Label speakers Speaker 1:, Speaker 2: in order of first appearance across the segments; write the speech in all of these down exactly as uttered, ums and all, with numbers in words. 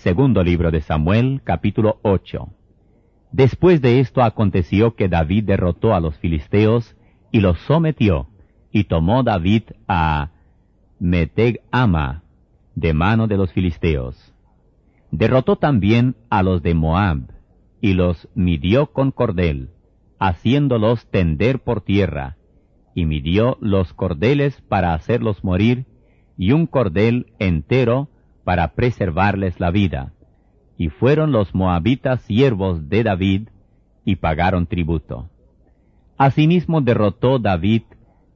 Speaker 1: Segundo libro de Samuel, capítulo ocho. Después de esto aconteció que David derrotó a los filisteos y los sometió, y tomó David a Meteg-ama de mano de los filisteos. Derrotó también a los de Moab, y los midió con cordel, haciéndolos tender por tierra, y midió los cordeles para hacerlos morir, y un cordel entero para preservarles la vida. Y fueron los moabitas siervos de David, y pagaron tributo. Asimismo derrotó David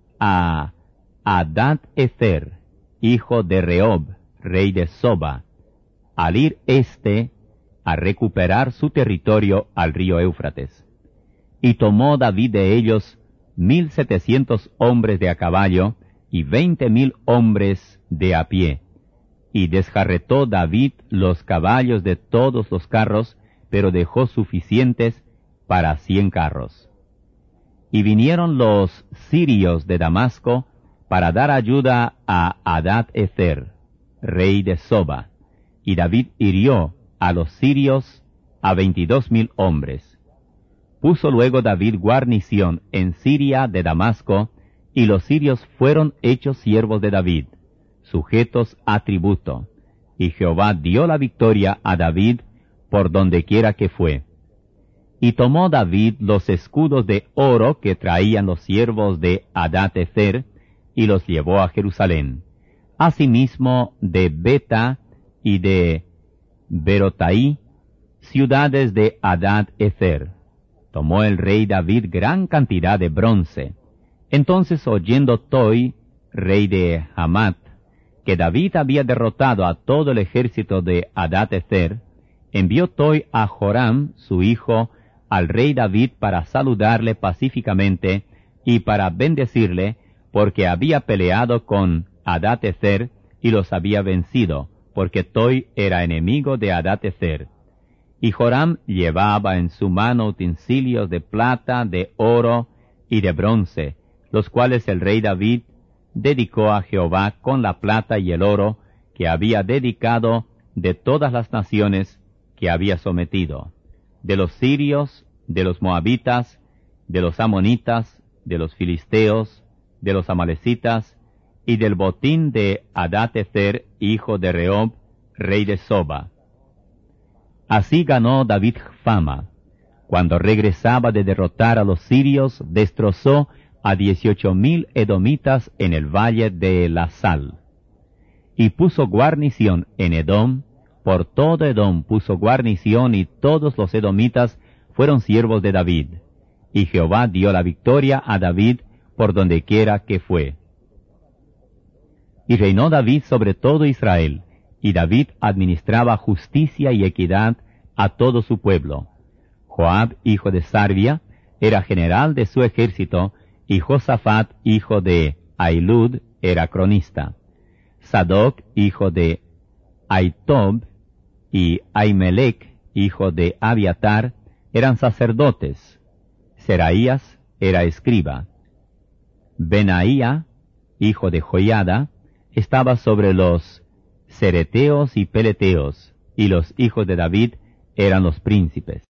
Speaker 1: a Hadad-ezer, hijo de Rehob, rey de Soba, al ir éste a recuperar su territorio al río Éufrates. Y tomó David de ellos mil setecientos hombres de a caballo, y veinte mil hombres de a pie. Y desjarretó David los caballos de todos los carros, pero dejó suficientes para cien carros. Y vinieron los sirios de Damasco para dar ayuda a Hadad-ezer, rey de Soba, y David hirió a los sirios a veintidós mil hombres. Puso luego David guarnición en Siria de Damasco, y los sirios fueron hechos siervos de David, sujetos a tributo, y Jehová dio la victoria a David por donde quiera que fue. Y tomó David los escudos de oro que traían los siervos de Hadad-ezer, y los llevó a Jerusalén. Asimismo de Beta y de Berotaí, ciudades de Hadad-ezer. Tomó el rey David gran cantidad de bronce. Entonces, oyendo Toi, rey de Hamat, que David había derrotado a todo el ejército de Hadad-ezer, envió Toi a Joram, su hijo, al rey David para saludarle pacíficamente y para bendecirle, porque había peleado con Hadad-ezer y los había vencido, porque Toi era enemigo de Hadad-ezer. Y Joram llevaba en su mano utensilios de plata, de oro y de bronce, los cuales el rey David dedicó a Jehová con la plata y el oro que había dedicado de todas las naciones que había sometido, de los sirios, de los moabitas, de los amonitas, de los filisteos, de los amalecitas, y del botín de Hadad-ezer, hijo de Rehob, rey de Soba. Así ganó David fama. Cuando regresaba de derrotar a los sirios, destrozó a dieciocho mil edomitas en el valle de la Sal. Y puso guarnición en Edom, por todo Edom puso guarnición, y todos los edomitas fueron siervos de David. Y Jehová dio la victoria a David por donde quiera que fue. Y reinó David sobre todo Israel, y David administraba justicia y equidad a todo su pueblo. Joab, hijo de Sarvia, era general de su ejército, y Josafat, hijo de Ahilud, era cronista. Sadoc, hijo de Ahitob, y Ahimelech, hijo de Abiatar, eran sacerdotes. Seraías era escriba. Benaía, hijo de Joiada, estaba sobre los cereteos y peleteos, y los hijos de David eran los príncipes.